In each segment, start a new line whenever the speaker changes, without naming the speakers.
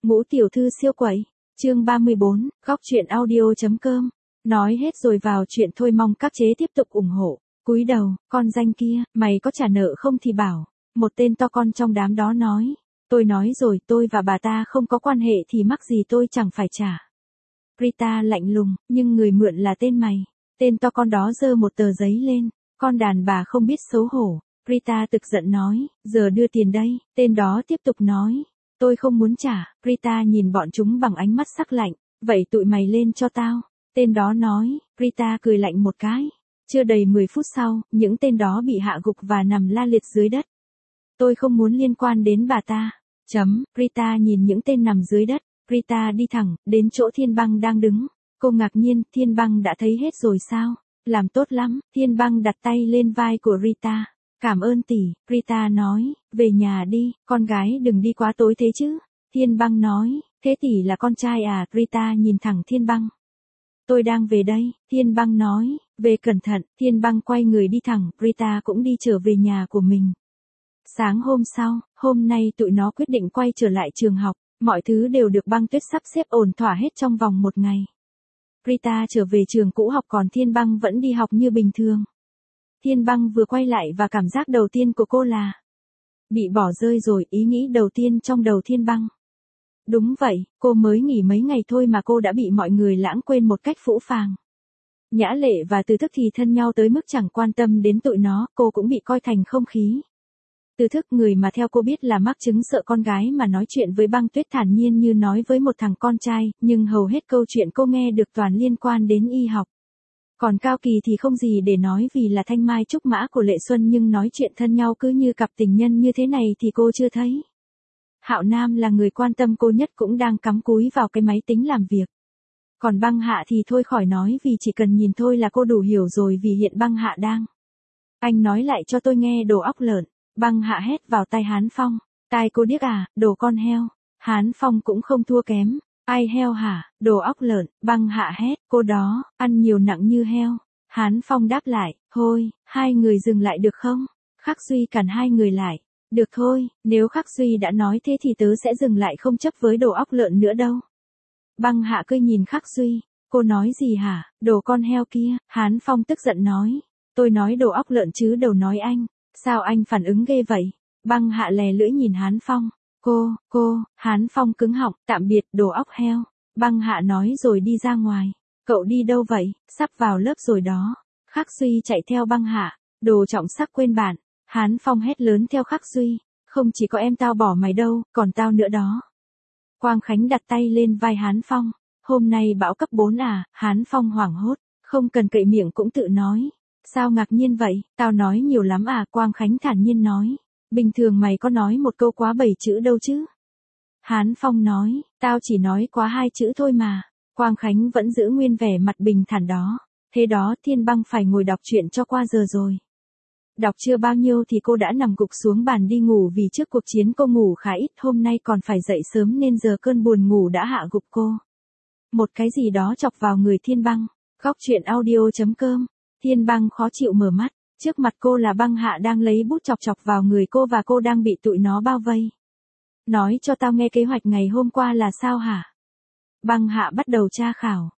Ngũ tiểu thư siêu quẩy, chương 34, góc truyện audio.com. Nói hết rồi vào chuyện thôi, mong các chế tiếp tục ủng hộ. Cúi đầu, con danh kia, mày có trả nợ không thì bảo. Một tên to con trong đám đó nói. Tôi nói rồi, tôi và bà ta không có quan hệ thì mắc gì tôi chẳng phải trả. Rita lạnh lùng, nhưng người mượn là tên mày. Tên to con đó giơ một tờ giấy lên. Con đàn bà không biết xấu hổ. Rita tức giận nói, giờ đưa tiền đây. Tên đó tiếp tục nói. Tôi không muốn trả. Rita nhìn bọn chúng bằng ánh mắt sắc lạnh. Vậy tụi mày lên cho tao. Tên đó nói. Rita cười lạnh một cái. Chưa đầy 10 phút sau, những tên đó bị hạ gục và nằm la liệt dưới đất. Tôi không muốn liên quan đến bà ta. Rita nhìn những tên nằm dưới đất. Rita đi thẳng đến chỗ Thiên Băng đang đứng. Cô ngạc nhiên, Thiên Băng đã thấy hết rồi sao? Làm tốt lắm. Thiên Băng đặt tay lên vai của Rita. Cảm ơn tỷ. Rita nói, về nhà đi, con gái đừng đi quá tối thế chứ. Thiên Băng nói, thế tỷ là con trai à? Rita nhìn thẳng Thiên Băng. Tôi đang về đây. Thiên Băng nói, về cẩn thận. Thiên Băng quay người đi thẳng, Rita cũng đi trở về nhà của mình. Sáng hôm sau, hôm nay tụi nó quyết định quay trở lại trường học. Mọi thứ đều được Băng Tuyết sắp xếp ổn thỏa hết trong vòng một ngày. Rita trở về trường cũ học, còn Thiên Băng vẫn đi học như bình thường. Thiên Băng vừa quay lại và cảm giác đầu tiên của cô là bị bỏ rơi rồi. Ý nghĩ đầu tiên trong đầu Thiên Băng. Đúng vậy, cô mới nghỉ mấy ngày thôi mà cô đã bị mọi người lãng quên một cách phũ phàng. Nhã Lệ và Từ Thức thì thân nhau tới mức chẳng quan tâm đến tụi nó, cô cũng bị coi thành không khí. Từ Thức, người mà theo cô biết là mắc chứng sợ con gái, mà nói chuyện với Băng Tuyết thản nhiên như nói với một thằng con trai, nhưng hầu hết câu chuyện cô nghe được toàn liên quan đến y học. Còn Cao Kỳ thì không gì để nói vì là thanh mai trúc mã của Lệ Xuân, nhưng nói chuyện thân nhau cứ như cặp tình nhân như thế này thì cô chưa thấy. Hạo Nam là người quan tâm cô nhất, cũng đang cắm cúi vào cái máy tính làm việc. Còn Băng Hạ thì thôi khỏi nói, vì chỉ cần nhìn thôi là cô đủ hiểu rồi, vì hiện Băng Hạ đang. Anh nói lại cho tôi nghe, đồ óc lợn. Băng Hạ hét vào tai Hán Phong. Tai cô điếc à, đồ con heo. Hán Phong cũng không thua kém. Ai heo hả, đồ óc lợn. Băng Hạ hét, cô đó, ăn nhiều nặng như heo. Hán Phong đáp lại, thôi, hai người dừng lại được không? Khắc Duy cản hai người lại. Được thôi, nếu Khắc Duy đã nói thế thì tớ sẽ dừng lại, không chấp với đồ óc lợn nữa đâu. Băng Hạ cười nhìn Khắc Duy. Cô nói gì hả, đồ con heo kia? Hán Phong tức giận nói. Tôi nói đồ óc lợn chứ đâu nói anh. Sao anh phản ứng ghê vậy? Băng Hạ lè lưỡi nhìn Hán Phong. Cô, Hán Phong cứng họng, tạm biệt, đồ óc heo. Băng Hạ nói rồi đi ra ngoài. Cậu đi đâu vậy? Sắp vào lớp rồi đó. Khắc Duy chạy theo Băng Hạ. Đồ trọng sắc quên bạn. Hán Phong hét lớn theo Khắc Duy. Không chỉ có em tao bỏ mày đâu, còn tao nữa đó. Quang Khánh đặt tay lên vai Hán Phong. Hôm nay bão cấp 4 à? Hán Phong hoảng hốt. Không cần cậy miệng cũng tự nói. Sao ngạc nhiên vậy? Tao nói nhiều lắm à? Quang Khánh thản nhiên nói. Bình thường mày có nói một câu quá 7 chữ đâu chứ? Hán Phong nói, tao chỉ nói quá 2 chữ thôi mà. Quang Khánh vẫn giữ nguyên vẻ mặt bình thản đó. Thế đó, Thiên Băng phải ngồi đọc truyện cho qua giờ rồi. Đọc chưa bao nhiêu thì cô đã nằm gục xuống bàn đi ngủ, vì trước cuộc chiến cô ngủ khá ít, hôm nay còn phải dậy sớm nên giờ cơn buồn ngủ đã hạ gục cô. Một cái gì đó chọc vào người Thiên Băng. Góc truyện audio.com. Thiên Băng khó chịu mở mắt. Trước mặt cô là Băng Hạ đang lấy bút chọc chọc vào người cô, và cô đang bị tụi nó bao vây. Nói cho tao nghe kế hoạch ngày hôm qua là sao hả? Băng Hạ bắt đầu tra khảo.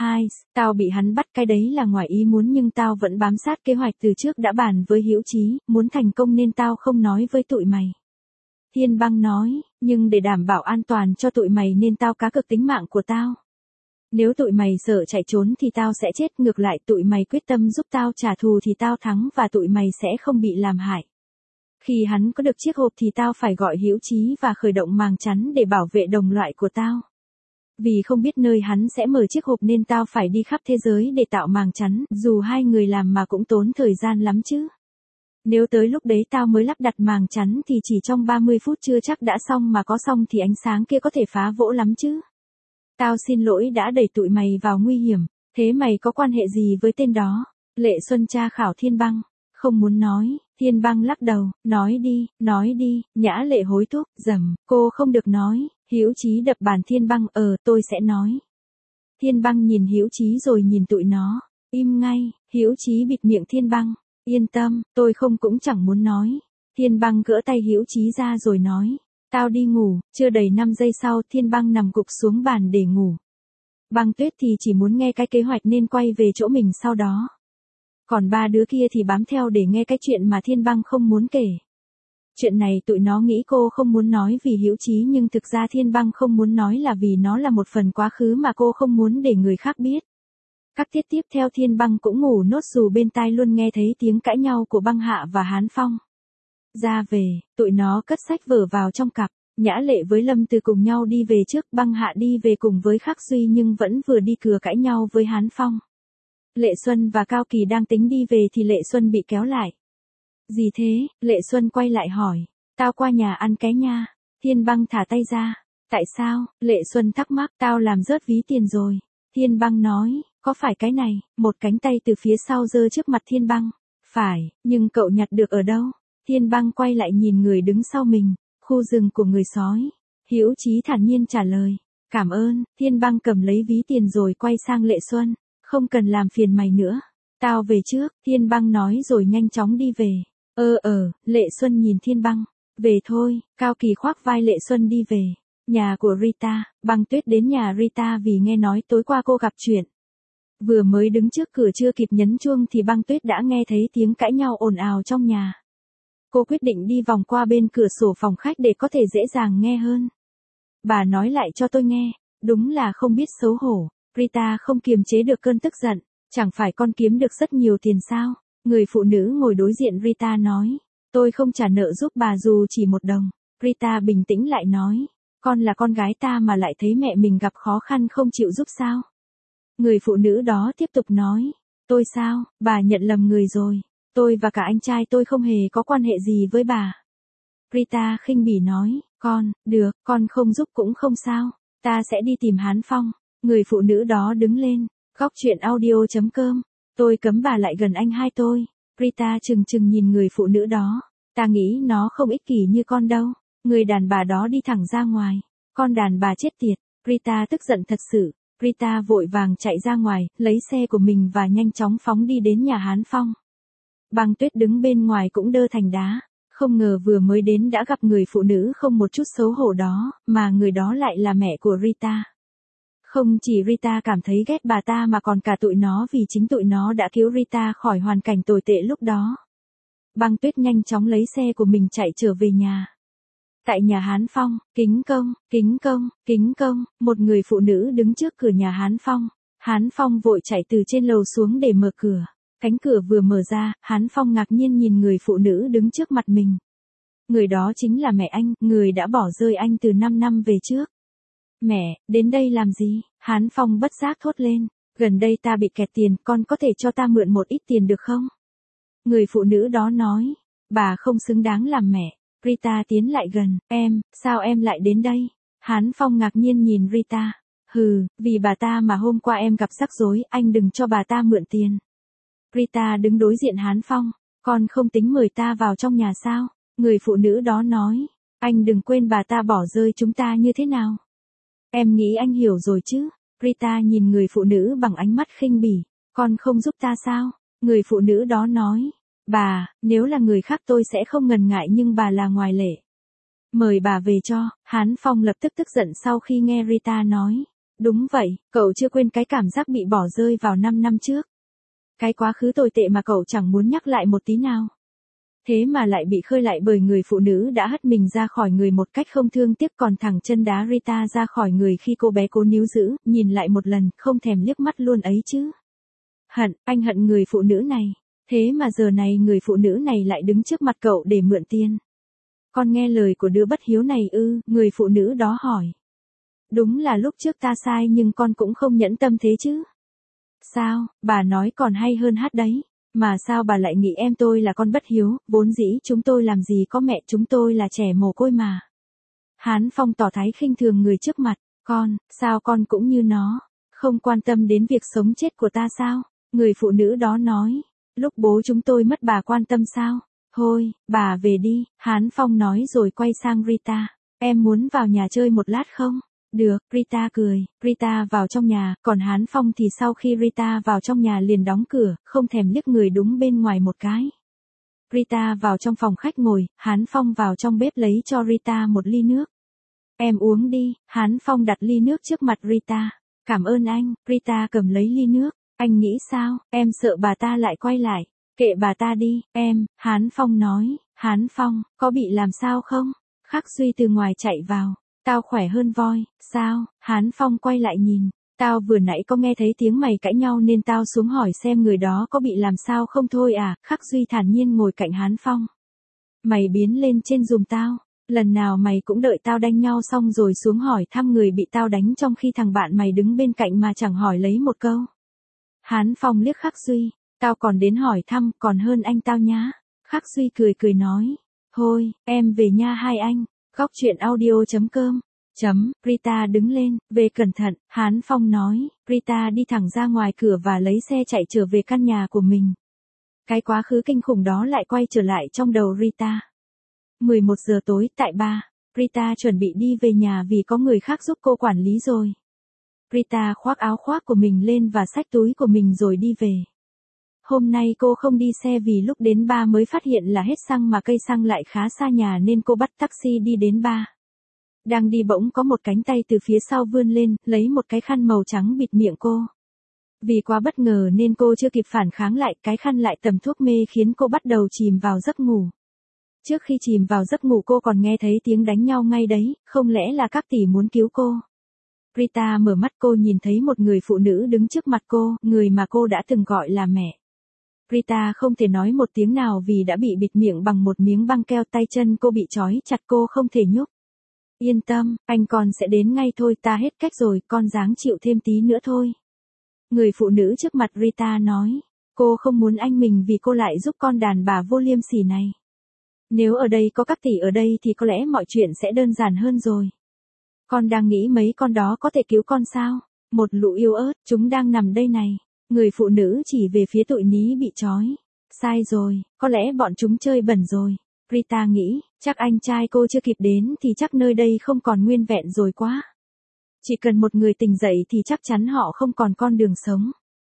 Tao bị hắn bắt, cái đấy là ngoài ý muốn, nhưng tao vẫn bám sát kế hoạch từ trước đã bàn với Hữu Chí, muốn thành công nên tao không nói với tụi mày. Thiên Băng nói, nhưng để đảm bảo an toàn cho tụi mày nên tao cá cược tính mạng của tao. Nếu tụi mày sợ chạy trốn thì tao sẽ chết, ngược lại tụi mày quyết tâm giúp tao trả thù thì tao thắng và tụi mày sẽ không bị làm hại. Khi hắn có được chiếc hộp thì tao phải gọi Hữu Chí và khởi động màng chắn để bảo vệ đồng loại của tao. Vì không biết nơi hắn sẽ mở chiếc hộp nên tao phải đi khắp thế giới để tạo màng chắn, dù hai người làm mà cũng tốn thời gian lắm chứ. Nếu tới lúc đấy tao mới lắp đặt màng chắn thì chỉ trong 30 phút chưa chắc đã xong, mà có xong thì ánh sáng kia có thể phá vỡ lắm chứ. Tao xin lỗi đã đẩy tụi mày vào nguy hiểm. Thế mày có quan hệ gì với tên đó? Lệ Xuân tra khảo Thiên Băng. Không muốn nói. Thiên Băng lắc đầu. Nói đi. Nhã Lệ hối thúc. Cô không được nói. Hữu Chí đập bàn Thiên Băng. Tôi sẽ nói. Thiên Băng nhìn Hữu Chí rồi nhìn tụi nó. Im ngay. Hữu Chí bịt miệng Thiên Băng. Yên tâm, tôi không cũng chẳng muốn nói. Thiên Băng gỡ tay Hữu Chí ra rồi nói. Tao đi ngủ, chưa đầy 5 giây sau Thiên Băng nằm gục xuống bàn để ngủ. Băng Tuyết thì chỉ muốn nghe cái kế hoạch nên quay về chỗ mình sau đó. Còn ba đứa kia thì bám theo để nghe cái chuyện mà Thiên Băng không muốn kể. Chuyện này tụi nó nghĩ cô không muốn nói vì hữu chí nhưng thực ra Thiên Băng không muốn nói là vì nó là một phần quá khứ mà cô không muốn để người khác biết. Các tiết tiếp theo Thiên Băng cũng ngủ nốt dù bên tai luôn nghe thấy tiếng cãi nhau của Băng Hạ và Hán Phong. Ra về, tụi nó cất sách vở vào trong cặp, Nhã Lệ với Lâm Từ cùng nhau đi về trước, Băng Hạ đi về cùng với Khắc Duy nhưng vẫn vừa đi cửa cãi nhau với Hán Phong. Lệ Xuân và Cao Kỳ đang tính đi về thì Lệ Xuân bị kéo lại. Gì thế? Lệ Xuân quay lại hỏi. Tao qua nhà ăn cái nha. Thiên Băng thả tay ra. Tại sao? Lệ Xuân thắc mắc. Tao làm rớt ví tiền rồi. Thiên Băng nói. Có phải cái này? Một cánh tay từ phía sau giơ trước mặt Thiên Băng. Phải, nhưng cậu nhặt được ở đâu? Thiên Băng quay lại nhìn người đứng sau mình. Khu rừng của người sói. Hữu Chí thản nhiên trả lời. Cảm ơn. Thiên Băng cầm lấy ví tiền rồi quay sang Lệ Xuân. Không cần làm phiền mày nữa. Tao về trước. Thiên Băng nói rồi nhanh chóng đi về. Lệ Xuân nhìn Thiên Băng. Về thôi. Cao Kỳ khoác vai Lệ Xuân đi về. Nhà của Rita. Băng Tuyết đến nhà Rita vì nghe nói tối qua cô gặp chuyện. Vừa mới đứng trước cửa chưa kịp nhấn chuông thì Băng Tuyết đã nghe thấy tiếng cãi nhau ồn ào trong nhà. Cô quyết định đi vòng qua bên cửa sổ phòng khách để có thể dễ dàng nghe hơn. Bà nói lại cho tôi nghe. Đúng là không biết xấu hổ. Rita không kiềm chế được cơn tức giận. Chẳng phải con kiếm được rất nhiều tiền sao? Người phụ nữ ngồi đối diện Rita nói. Tôi không trả nợ giúp bà dù chỉ 1 đồng. Rita bình tĩnh lại nói. Con là con gái ta mà lại thấy mẹ mình gặp khó khăn không chịu giúp sao? Người phụ nữ đó tiếp tục nói. Tôi sao? Bà nhận lầm người rồi. Tôi và cả anh trai tôi không hề có quan hệ gì với bà. Rita khinh bỉ nói. Được, con không giúp cũng không sao. Ta sẽ đi tìm Hán Phong. Người phụ nữ đó đứng lên. Góc chuyện audio.com. Tôi cấm bà lại gần anh hai tôi. Rita chừng chừng nhìn người phụ nữ đó. Ta nghĩ nó không ích kỷ như con đâu. Người đàn bà đó đi thẳng ra ngoài. Con đàn bà chết tiệt. Rita tức giận thật sự. Rita vội vàng chạy ra ngoài, lấy xe của mình và nhanh chóng phóng đi đến nhà Hán Phong. Băng Tuyết đứng bên ngoài cũng đơ thành đá. Không ngờ vừa mới đến đã gặp người phụ nữ không một chút xấu hổ đó, mà người đó lại là mẹ của Rita. Không chỉ Rita cảm thấy ghét bà ta mà còn cả tụi nó vì chính tụi nó đã cứu Rita khỏi hoàn cảnh tồi tệ lúc đó. Băng Tuyết nhanh chóng lấy xe của mình chạy trở về nhà. Tại nhà Hán Phong, kính công, một người phụ nữ đứng trước cửa nhà Hán Phong. Hán Phong vội chạy từ trên lầu xuống để mở cửa. Cánh cửa vừa mở ra, Hán Phong ngạc nhiên nhìn người phụ nữ đứng trước mặt mình. Người đó chính là mẹ anh, người đã bỏ rơi anh từ 5 năm về trước. Mẹ, đến đây làm gì? Hán Phong bất giác thốt lên. Gần đây ta bị kẹt tiền, con có thể cho ta mượn một ít tiền được không? Người phụ nữ đó nói. Bà không xứng đáng làm mẹ. Rita tiến lại gần. Sao em lại đến đây? Hán Phong ngạc nhiên nhìn Rita. Vì bà ta mà hôm qua em gặp rắc rối, anh đừng cho bà ta mượn tiền. Rita đứng đối diện Hán Phong. Con không tính mời ta vào trong nhà sao? Người phụ nữ đó nói. Anh đừng quên bà ta bỏ rơi chúng ta như thế nào. Em nghĩ anh hiểu rồi chứ? Rita nhìn người phụ nữ bằng ánh mắt khinh bỉ. Con không giúp ta sao? Người phụ nữ đó nói. Bà, nếu là người khác tôi sẽ không ngần ngại nhưng bà là ngoại lệ. Mời bà về cho. Hán Phong lập tức tức giận sau khi nghe Rita nói. Đúng vậy, cậu chưa quên cái cảm giác bị bỏ rơi vào 5 năm trước. Cái quá khứ tồi tệ mà cậu chẳng muốn nhắc lại một tí nào. Thế mà lại bị khơi lại bởi người phụ nữ đã hất mình ra khỏi người một cách không thương tiếc còn thẳng chân đá Rita ra khỏi người khi cô bé cố níu giữ, nhìn lại một lần, không thèm liếc mắt luôn ấy chứ. Anh hận người phụ nữ này. Thế mà giờ này người phụ nữ này lại đứng trước mặt cậu để mượn tiền. Con nghe lời của đứa bất hiếu này ư? Người phụ nữ đó hỏi. Đúng là lúc trước ta sai nhưng con cũng không nhẫn tâm thế chứ. Sao, bà nói còn hay hơn hát đấy. Mà sao bà lại nghĩ em tôi là con bất hiếu, vốn dĩ chúng tôi làm gì có mẹ, chúng tôi là trẻ mồ côi mà. Hán Phong tỏ thái khinh thường người trước mặt. Sao con cũng như nó, không quan tâm đến việc sống chết của ta sao? Người phụ nữ đó nói. Lúc bố chúng tôi mất bà quan tâm sao? Thôi, bà về đi, Hán Phong nói rồi quay sang Rita. Em muốn vào nhà chơi một lát không? Được, Rita cười. Rita vào trong nhà, còn Hán Phong thì sau khi Rita vào trong nhà liền đóng cửa, không thèm liếc người đúng bên ngoài một cái. Rita vào trong phòng khách ngồi, Hán Phong vào trong bếp lấy cho Rita một ly nước. Em uống đi, Hán Phong đặt ly nước trước mặt Rita. Cảm ơn anh, Rita cầm lấy ly nước. Anh nghĩ sao, em sợ bà ta lại quay lại. Kệ bà ta đi, em, Hán Phong nói. Hán Phong, có bị làm sao không? Khắc Duy từ ngoài chạy vào. Tao khỏe hơn voi, sao? Hán Phong quay lại nhìn. Tao vừa nãy có nghe thấy tiếng mày cãi nhau nên tao xuống hỏi xem người đó có bị làm sao không thôi à. Khắc Duy thản nhiên ngồi cạnh Hán Phong. Mày biến lên trên giùm tao. Lần nào mày cũng đợi tao đánh nhau xong rồi xuống hỏi thăm người bị tao đánh trong khi thằng bạn mày đứng bên cạnh mà chẳng hỏi lấy một câu. Hán Phong liếc Khắc Duy. Tao còn đến hỏi thăm, còn hơn anh tao nhá. Khắc Duy cười cười nói. Thôi, em về nha hai anh. Góc chuyện audio.com. Rita đứng lên, về cẩn thận, Hán Phong nói. Rita đi thẳng ra ngoài cửa và lấy xe chạy trở về căn nhà của mình. Cái quá khứ kinh khủng đó lại quay trở lại trong đầu Rita. 11 giờ tối tại bar, Rita chuẩn bị đi về nhà vì có người khác giúp cô quản lý rồi. Rita khoác áo khoác của mình lên và xách túi của mình rồi đi về. Hôm nay cô không đi xe vì lúc đến bar mới phát hiện là hết xăng mà cây xăng lại khá xa nhà nên cô bắt taxi đi đến bar. Đang đi bỗng có một cánh tay từ phía sau vươn lên, lấy một cái khăn màu trắng bịt miệng cô. Vì quá bất ngờ nên cô chưa kịp phản kháng lại, cái khăn lại tẩm thuốc mê khiến cô bắt đầu chìm vào giấc ngủ. Trước khi chìm vào giấc ngủ cô còn nghe thấy tiếng đánh nhau ngay đấy, không lẽ là các tỷ muốn cứu cô? Rita mở mắt cô nhìn thấy một người phụ nữ đứng trước mặt cô, người mà cô đã từng gọi là mẹ. Rita không thể nói một tiếng nào vì đã bị bịt miệng bằng một miếng băng keo, tay chân cô bị trói chặt, cô không thể nhúc. Yên tâm, anh con sẽ đến ngay thôi, ta hết cách rồi, con ráng chịu thêm tí nữa thôi. Người phụ nữ trước mặt Rita nói, cô không muốn anh mình vì cô lại giúp con đàn bà vô liêm sỉ này. Nếu ở đây có các tỷ ở đây thì có lẽ mọi chuyện sẽ đơn giản hơn rồi. Con đang nghĩ mấy con đó có thể cứu con sao? Một lũ yếu ớt, chúng đang nằm đây này. Người phụ nữ chỉ về phía tụi ní bị trói. Sai rồi, có lẽ bọn chúng chơi bẩn rồi. Rita nghĩ, chắc anh trai cô chưa kịp đến thì chắc nơi đây không còn nguyên vẹn rồi quá. Chỉ cần một người tỉnh dậy thì chắc chắn họ không còn con đường sống.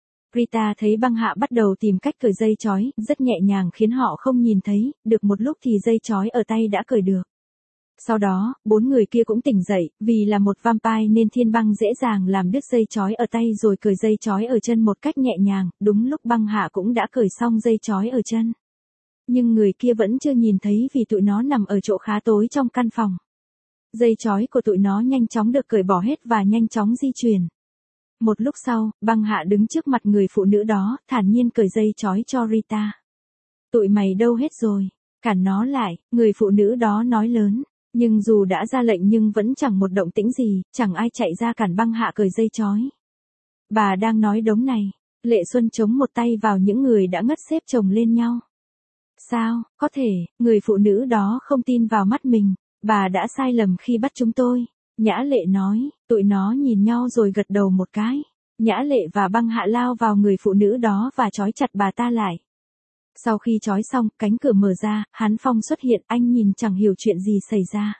Rita thấy băng hạ bắt đầu tìm cách cởi dây trói, rất nhẹ nhàng khiến họ không nhìn thấy, được một lúc thì dây trói ở tay đã cởi được. Sau đó, 4 người kia cũng tỉnh dậy, vì là một vampire nên Thiên Băng dễ dàng làm đứt dây trói ở tay rồi cởi dây trói ở chân một cách nhẹ nhàng, đúng lúc băng hạ cũng đã cởi xong dây trói ở chân. Nhưng người kia vẫn chưa nhìn thấy vì tụi nó nằm ở chỗ khá tối trong căn phòng. Dây trói của tụi nó nhanh chóng được cởi bỏ hết và nhanh chóng di chuyển. Một lúc sau, băng hạ đứng trước mặt người phụ nữ đó, thản nhiên cởi dây trói cho Rita. Tụi mày đâu hết rồi? Cản nó lại, người phụ nữ đó nói lớn. Nhưng dù đã ra lệnh nhưng vẫn chẳng một động tĩnh gì, chẳng ai chạy ra cản băng hạ cởi dây trói. Bà đang nói đống này. Lệ Xuân chống một tay vào những người đã ngất xếp chồng lên nhau. Sao, có thể, người phụ nữ đó không tin vào mắt mình. Bà đã sai lầm khi bắt chúng tôi. Nhã Lệ nói, tụi nó nhìn nhau rồi gật đầu một cái. Nhã Lệ và băng hạ lao vào người phụ nữ đó và trói chặt bà ta lại. Sau khi trói xong, cánh cửa mở ra, Hán Phong xuất hiện, anh nhìn chẳng hiểu chuyện gì xảy ra.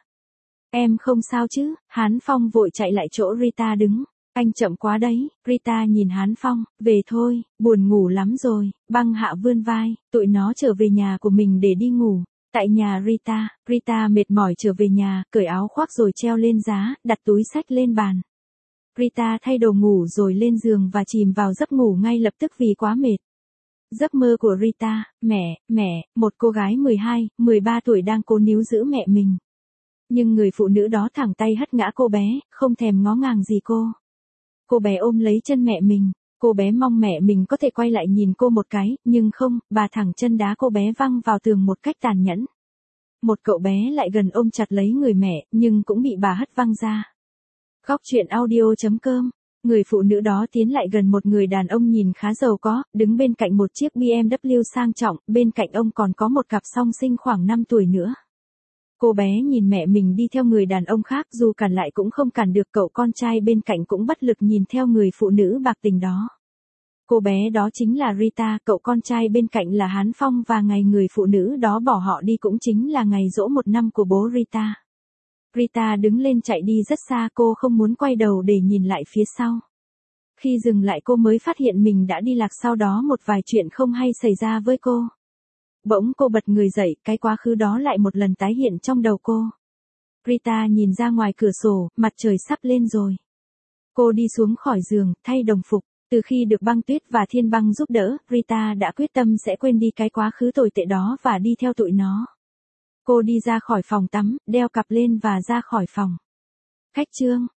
Em không sao chứ? Hán Phong vội chạy lại chỗ Rita đứng. Anh chậm quá đấy. Rita nhìn Hán Phong, về thôi, buồn ngủ lắm rồi. Băng hạ vươn vai, tụi nó trở về nhà của mình để đi ngủ. Tại nhà Rita mệt mỏi trở về nhà, cởi áo khoác rồi treo lên giá, đặt túi xách lên bàn. Rita thay đồ ngủ rồi lên giường và chìm vào giấc ngủ ngay lập tức vì quá mệt. Giấc mơ của Rita, mẹ, một cô gái 12, 13 tuổi đang cố níu giữ mẹ mình. Nhưng người phụ nữ đó thẳng tay hất ngã cô bé, không thèm ngó ngàng gì cô. Cô bé ôm lấy chân mẹ mình, cô bé mong mẹ mình có thể quay lại nhìn cô một cái, nhưng không, bà thẳng chân đá cô bé văng vào tường một cách tàn nhẫn. Một cậu bé lại gần ôm chặt lấy người mẹ, nhưng cũng bị bà hất văng ra. Góc chuyện audio.com. Người phụ nữ đó tiến lại gần một người đàn ông nhìn khá giàu có, đứng bên cạnh một chiếc BMW sang trọng, bên cạnh ông còn có một cặp song sinh khoảng 5 tuổi nữa. Cô bé nhìn mẹ mình đi theo người đàn ông khác, dù cản lại cũng không cản được, cậu con trai bên cạnh cũng bất lực nhìn theo người phụ nữ bạc tình đó. Cô bé đó chính là Rita, cậu con trai bên cạnh là Hán Phong và ngày người phụ nữ đó bỏ họ đi cũng chính là ngày giỗ 1 năm của bố Rita. Rita đứng lên chạy đi rất xa, cô không muốn quay đầu để nhìn lại phía sau. Khi dừng lại cô mới phát hiện mình đã đi lạc, sau đó một vài chuyện không hay xảy ra với cô. Bỗng cô bật người dậy, cái quá khứ đó lại một lần tái hiện trong đầu cô. Rita nhìn ra ngoài cửa sổ, mặt trời sắp lên rồi. Cô đi xuống khỏi giường, thay đồng phục. Từ khi được Băng Tuyết và Thiên Băng giúp đỡ, Rita đã quyết tâm sẽ quên đi cái quá khứ tồi tệ đó và đi theo tụi nó. Cô đi ra khỏi phòng tắm, đeo cặp lên và ra khỏi phòng. Khách Trương.